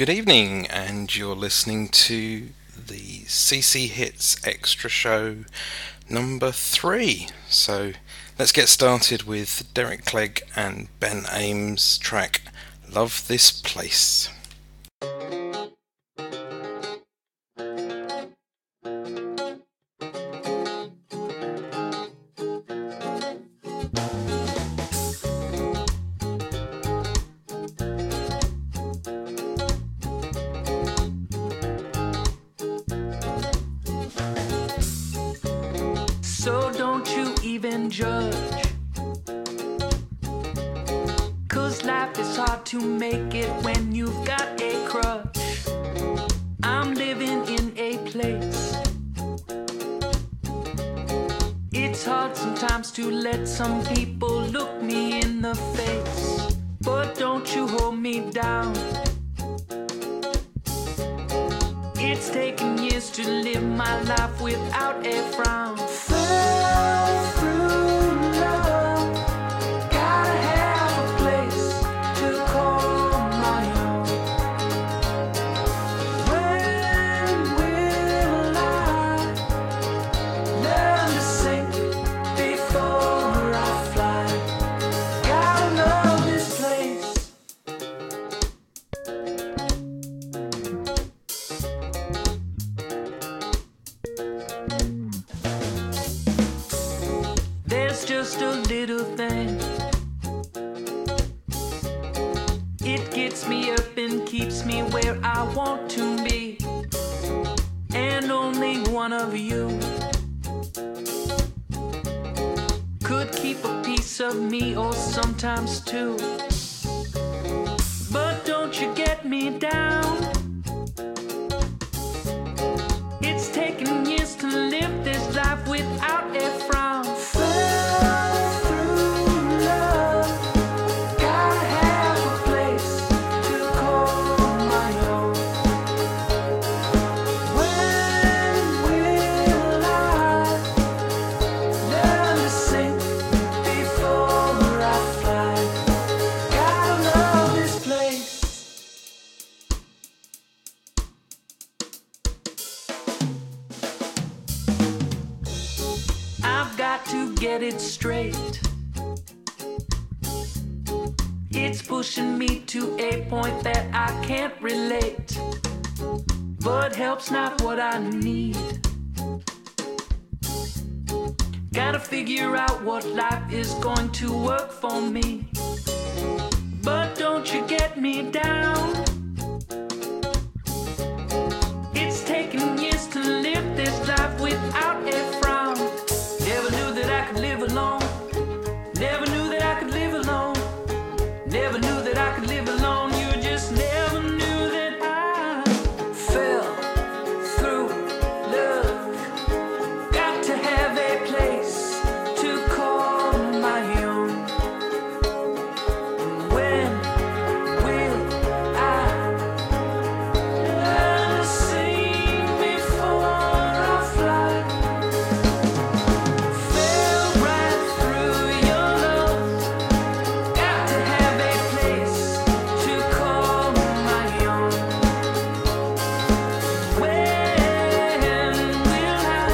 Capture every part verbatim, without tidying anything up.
Good evening, and you're listening to the C C Hits Extra Show number three. So let's get started with Derek Clegg and Ben Ames' track Love This Place. So don't you even judge, 'cause life is hard to make it when you've got a crutch. I'm living in a place, it's hard sometimes to let some people look me in the face. But don't you hold me down, it's taken years to live my life without a frown. Fell through love, gotta have a place to call my own. When will I learn to sink before I fly? Gotta love this place. There's just a little thing, it gets me up and keeps me where I want to be. And only one of you could keep a piece of me, or sometimes two. But don't you get me down, it's taken years to live this life without a frown. Fell through love, gotta have a place to call my own. When will I learn to sink before I fly? Gotta love this place. I've got to get it straight, it's pushing me to a point that I can't relate. But help's not what I need, gotta figure out what life is going to work for me. But don't you get me down, it's taken years to live this life without a frown. Never knew that I could live alone, never knew that I could live alone, never knew that I could live alone. You just never knew that I fell through love, got to have a place to call my own. When will I learn to sing before I fly? Fell right through your love, got to have a place to call my own. When will I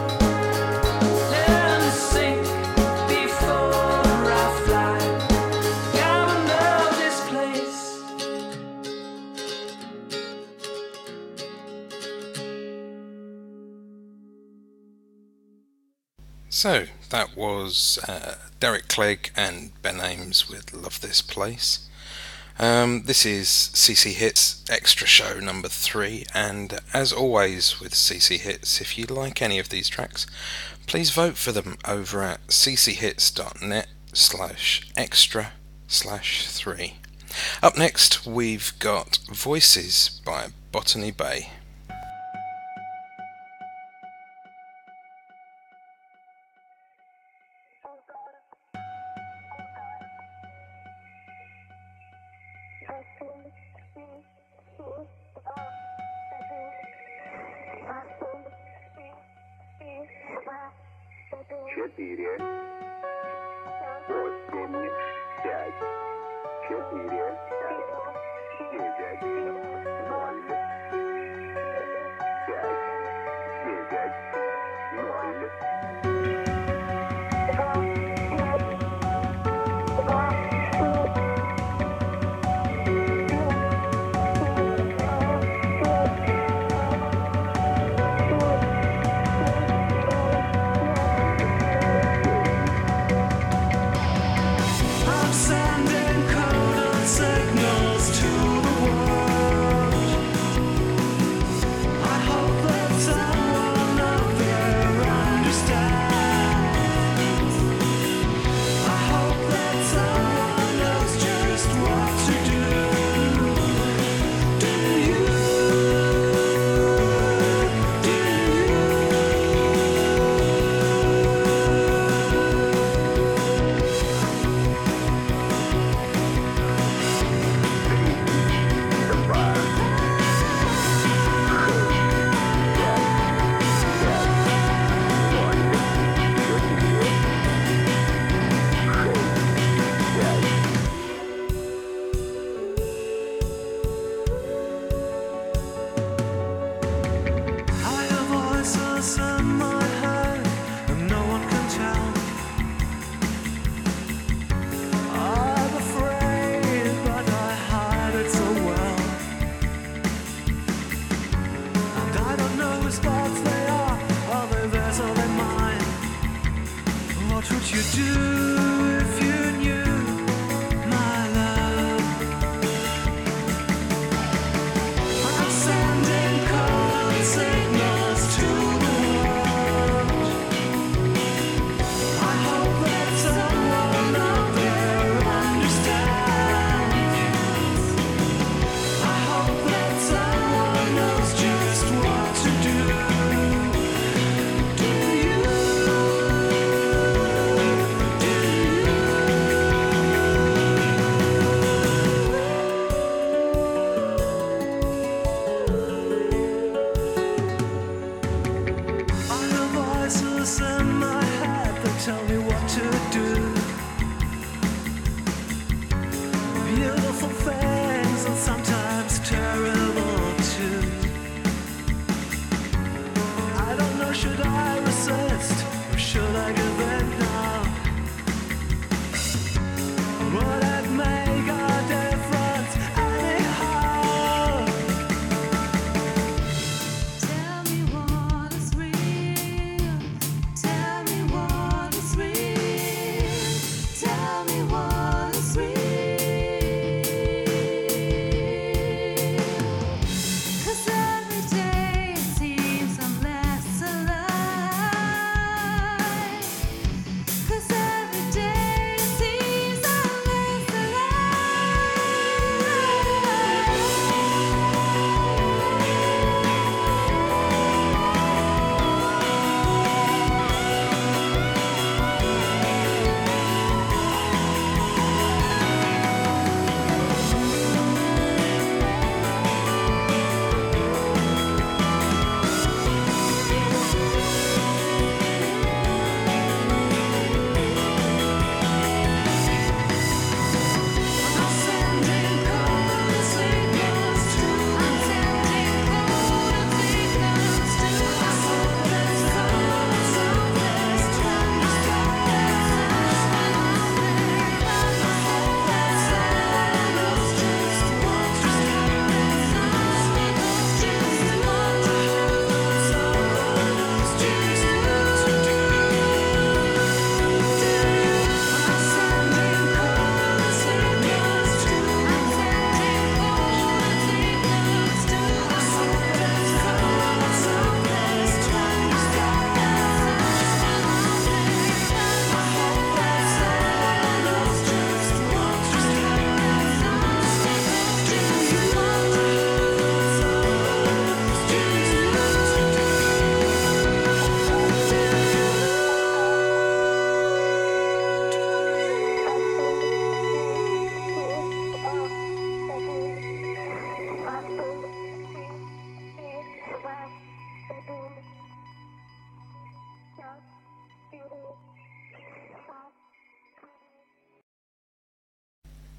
learn to sink before I fly? Gotta love this place. So that was uh, Derek Clegg and Ben Ames with Love This Place. Um, this is C C Hits Extra Show number three, and as always with C C Hits, if you like any of these tracks, please vote for them over at cchits.net slash extra slash three. Up next, we've got Voices by Botany Bay. Четыре, восемь, пять, четыре, девять,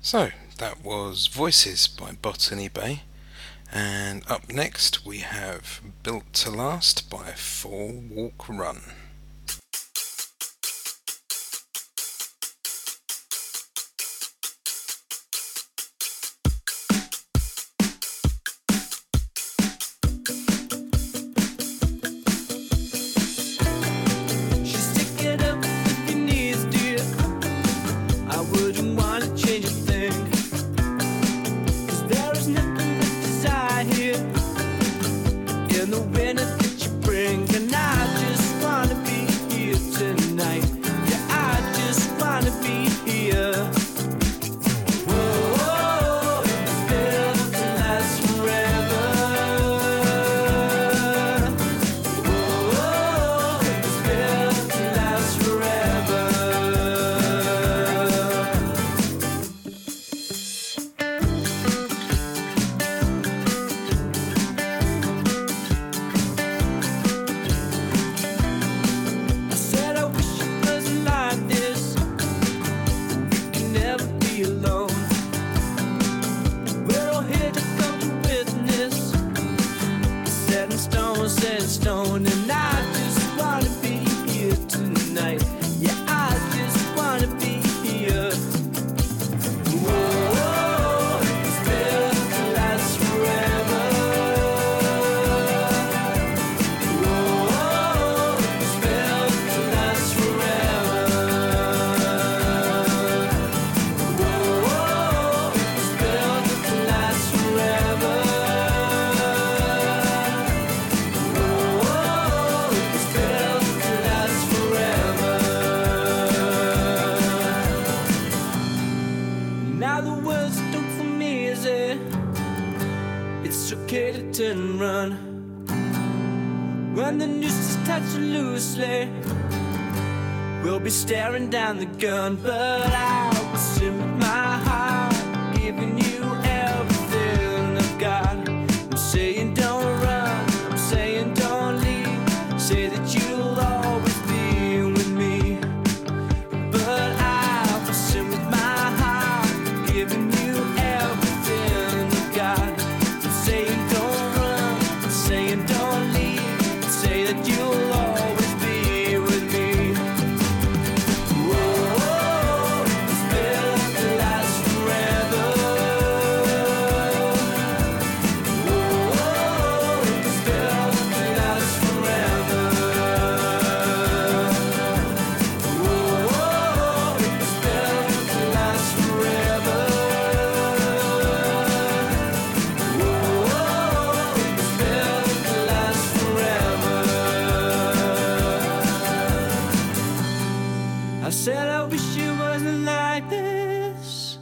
So, that was Voices by Botany Bay. And up next we have Built to Last by Fall Walk Run. Staring down the gun, but I will sit with my heart, giving you everything I've got. I'm saying don't run, I'm saying don't leave, say that you'll always be with me. But I will sit with my heart, giving you everything I've got. I'm saying don't run, I'm saying don't leave, say that you'll always be with me. Said I wish it wasn't like this.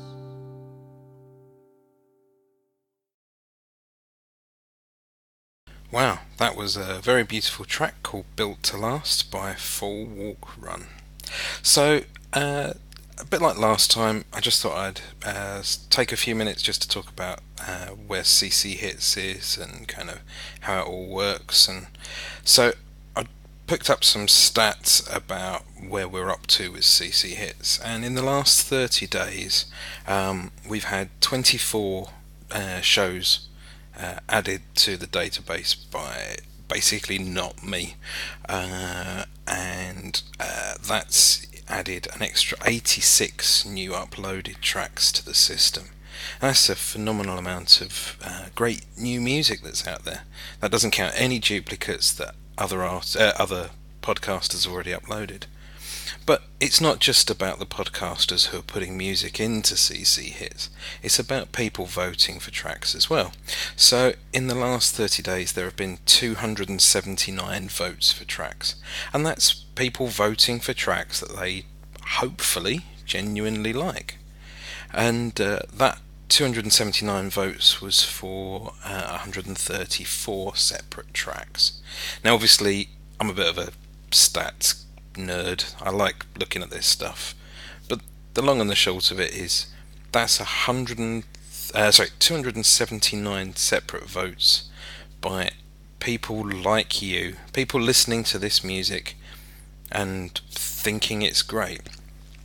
Wow, that was a very beautiful track called Built to Last by Fall Walk Run. So, uh, a bit like last time, I just thought I'd uh, take a few minutes just to talk about uh, where C C Hits is and kind of how it all works. And so I picked up some stats about where we're up to with C C Hits, and in the last thirty days um, we've had twenty-four uh, shows uh, added to the database by basically not me, uh, and uh, that's added an extra eighty-six new uploaded tracks to the system. That's a phenomenal amount of uh, great new music that's out there. That doesn't count any duplicates that other art, uh, other podcasters already uploaded. But it's not just about the podcasters who are putting music into C C Hits, it's about people voting for tracks as well. So in the last thirty days there have been two hundred seventy-nine votes for tracks, and that's people voting for tracks that they hopefully genuinely like. And uh, that two hundred seventy-nine votes was for uh, one hundred thirty-four separate tracks. Now obviously I'm a bit of a stats nerd, I like looking at this stuff, but the long and the short of it is that's a hundred uh, sorry two hundred seventy-nine separate votes by people like you, people listening to this music and thinking it's great.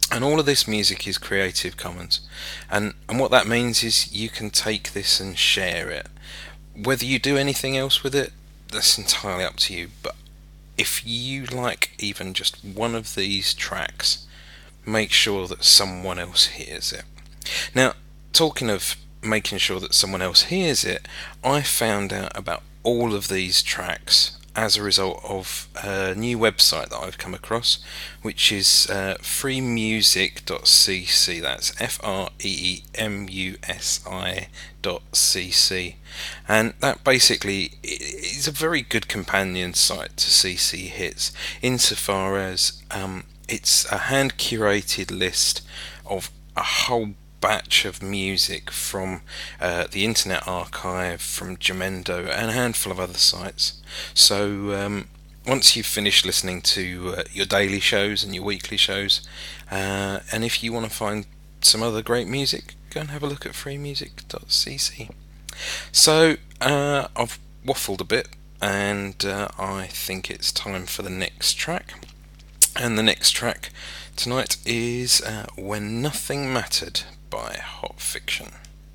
And all of this music is Creative Commons. And, and what that means is you can take this and share it. Whether you do anything else with it, that's entirely up to you. But if you like even just one of these tracks, make sure that someone else hears it. Now, talking of making sure that someone else hears it, I found out about all of these tracks as a result of a new website that I've come across, which is uh, free music dot c c. That's F R E E M U S I dot C C. And that basically is a very good companion site to C C Hits, insofar as um, it's a hand curated list of a whole batch of music from uh, the Internet Archive, from Jamendo, and a handful of other sites. So um, once you've finished listening to uh, your daily shows and your weekly shows, uh, and if you want to find some other great music, go and have a look at free music dot c c. So uh, I've waffled a bit, and uh, I think it's time for the next track. And the next track tonight is uh, When Nothing Mattered by Hot Fiction.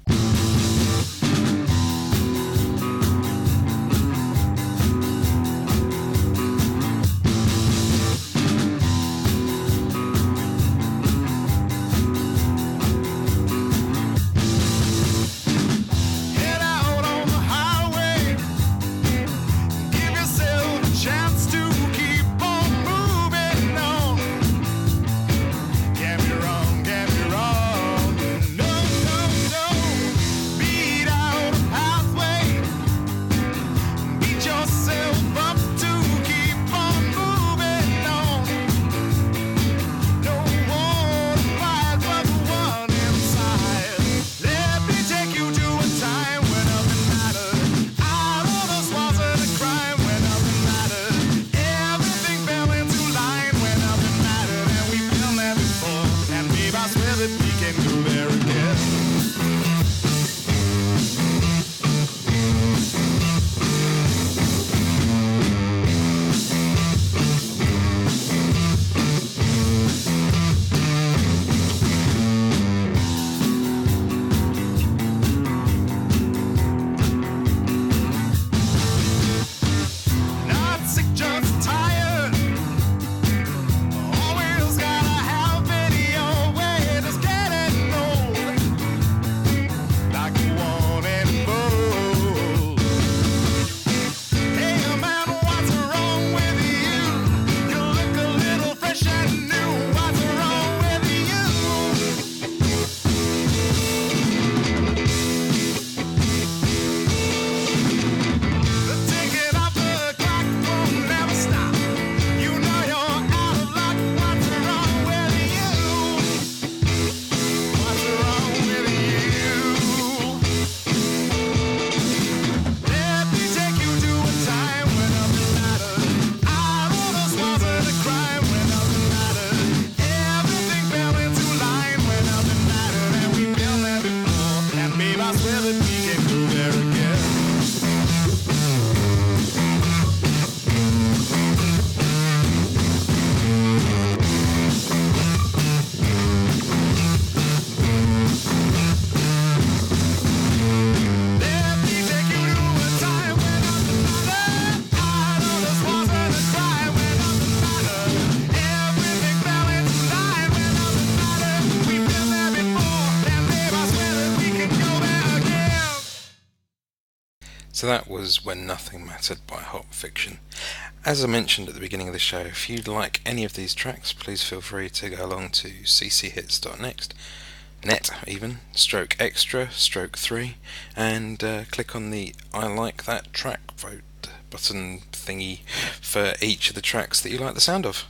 So that was When Nothing Mattered by Hot Fiction. As I mentioned at the beginning of the show, if you'd like any of these tracks, please feel free to go along to c c hits dot net, net even, stroke extra, stroke three, and uh, click on the I like that track vote button thingy for each of the tracks that you like the sound of.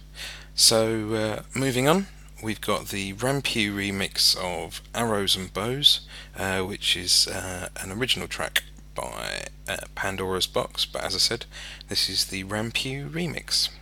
So uh, moving on, we've got the Rampew remix of Arrows and Bows, uh, which is uh, an original track by uh, Pandora's Box, but as I said, this is the Rampew remix.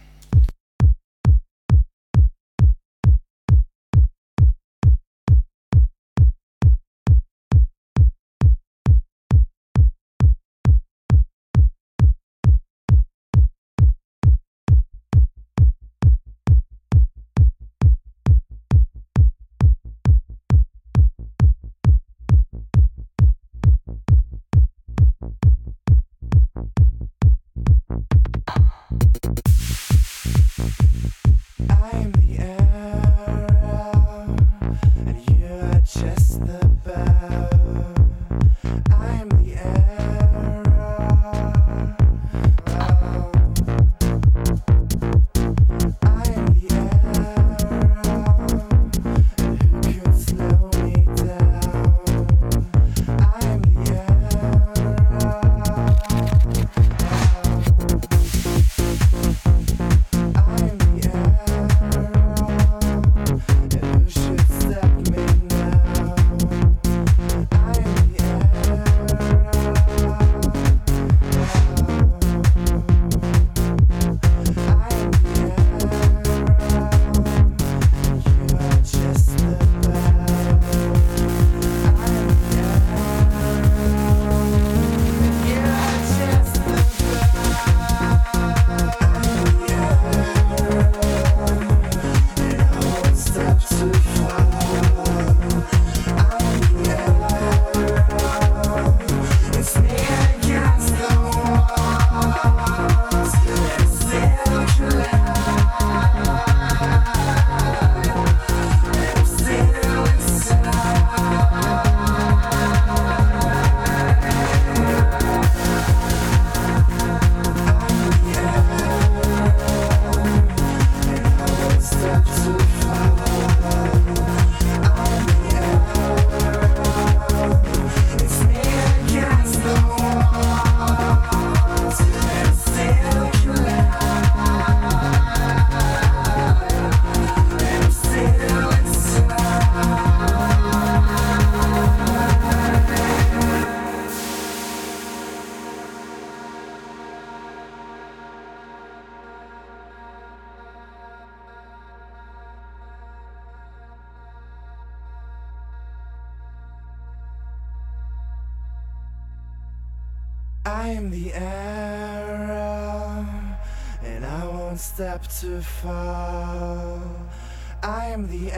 I am the arrow, and I won't step too far. I am the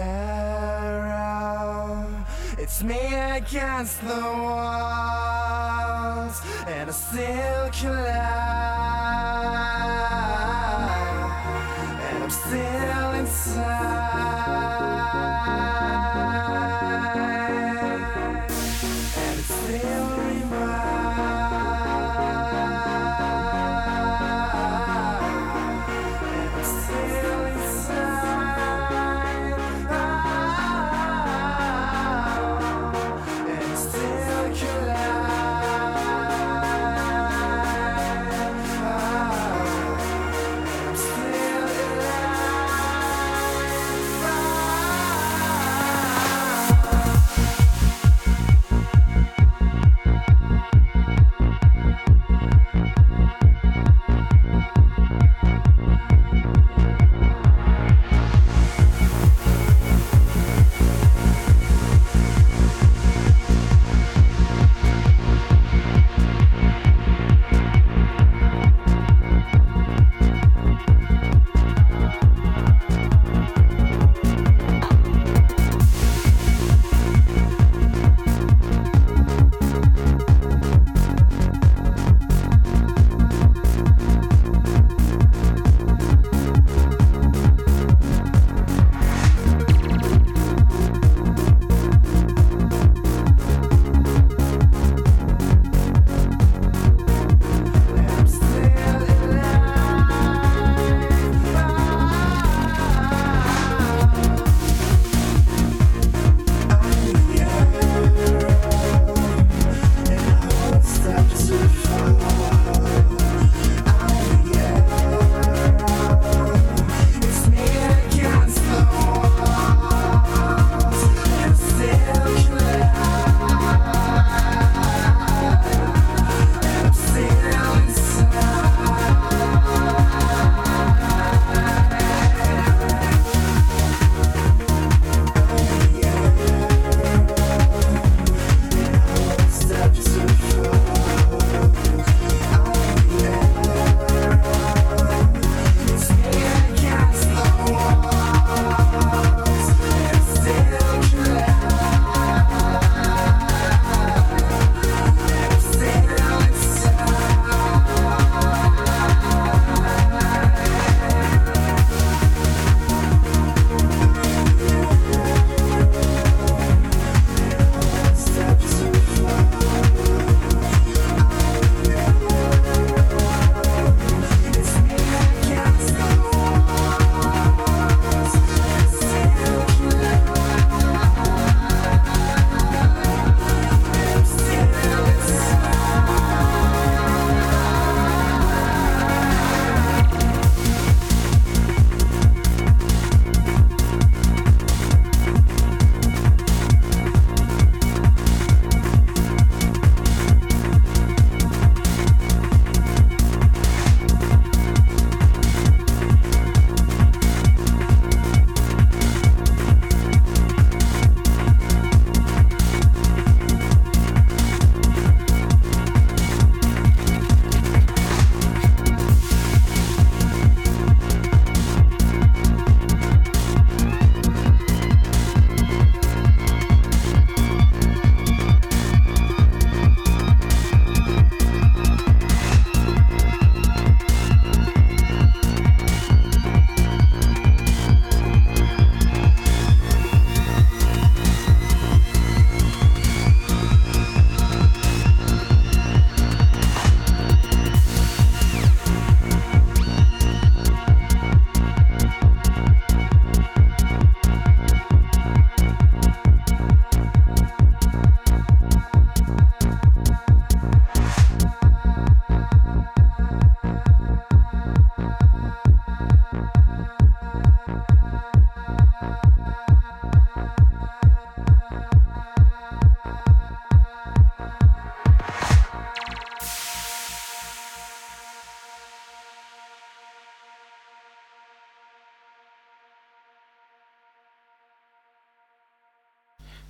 arrow, it's me against the walls, and I still collide, and I'm still inside, and it's still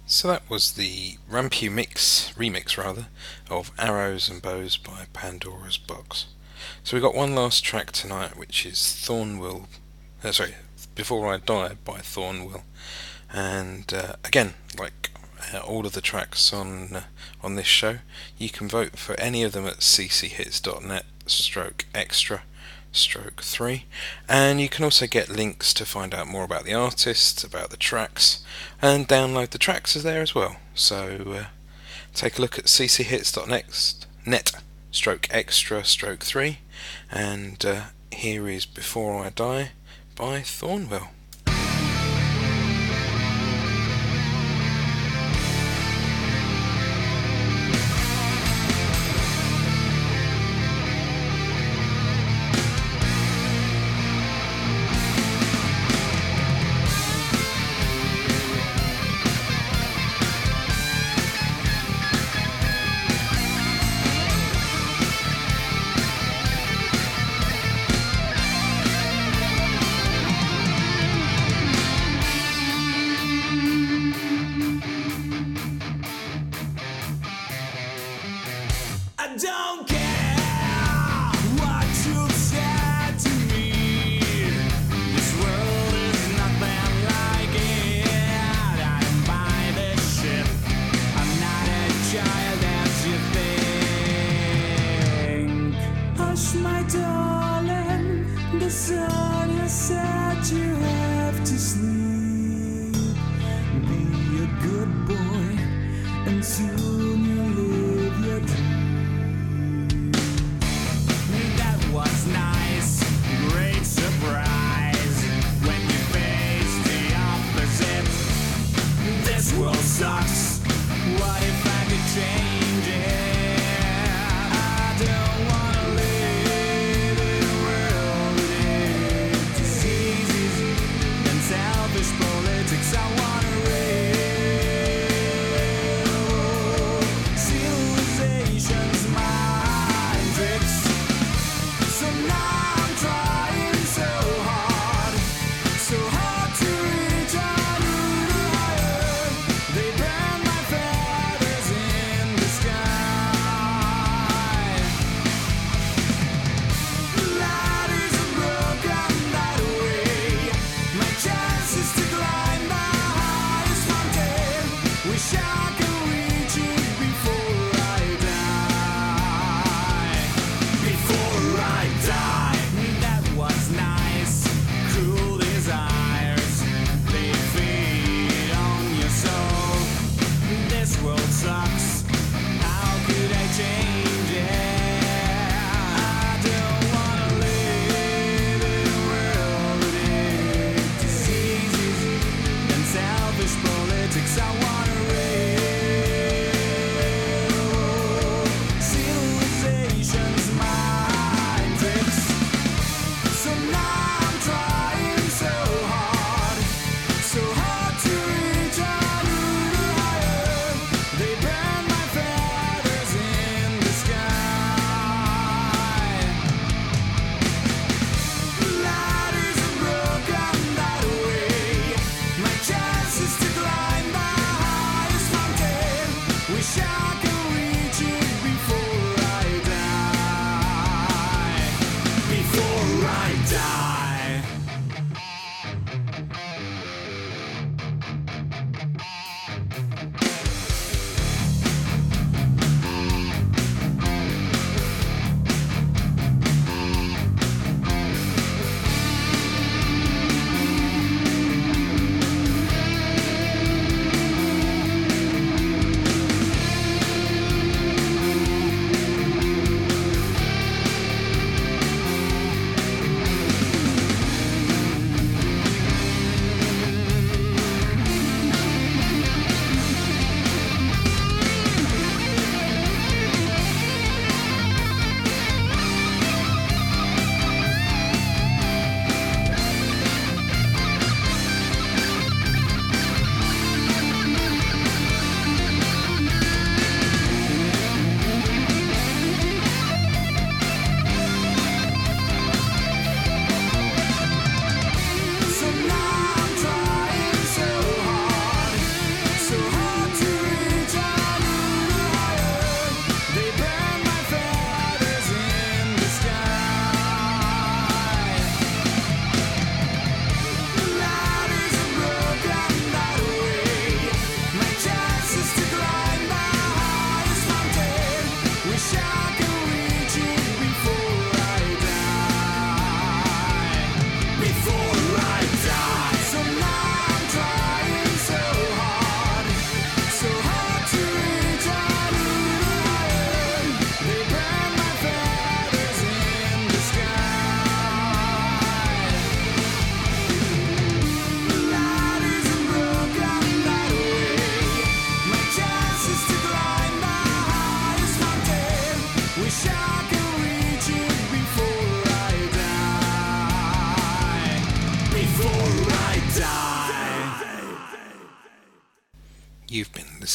So that was the Rampew mix, remix rather, of Arrows and Bows by Pandora's Box. So we got one last track tonight, which is Thornwill, uh, sorry, Before I Die by Thornwill. And uh, again, like uh, all of the tracks on uh, on this show, you can vote for any of them at c c hits dot net stroke extra stroke three, and you can also get links to find out more about the artists, about the tracks, and download the tracks as there as well. So uh, take a look at c c hits dot net stroke extra stroke three, and uh, here is Before I Die by Thornwill.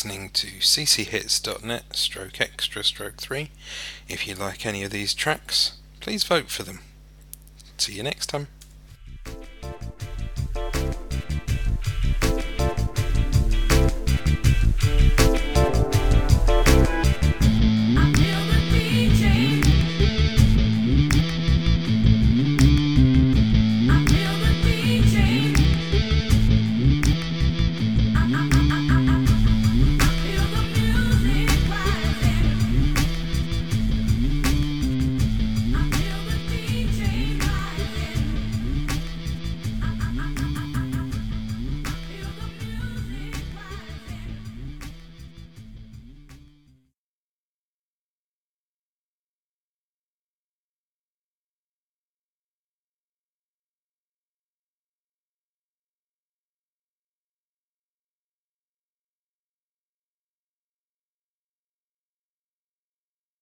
listening to c c hits dot net stroke extra stroke three. If you like any of these tracks, please vote for them. See you next time.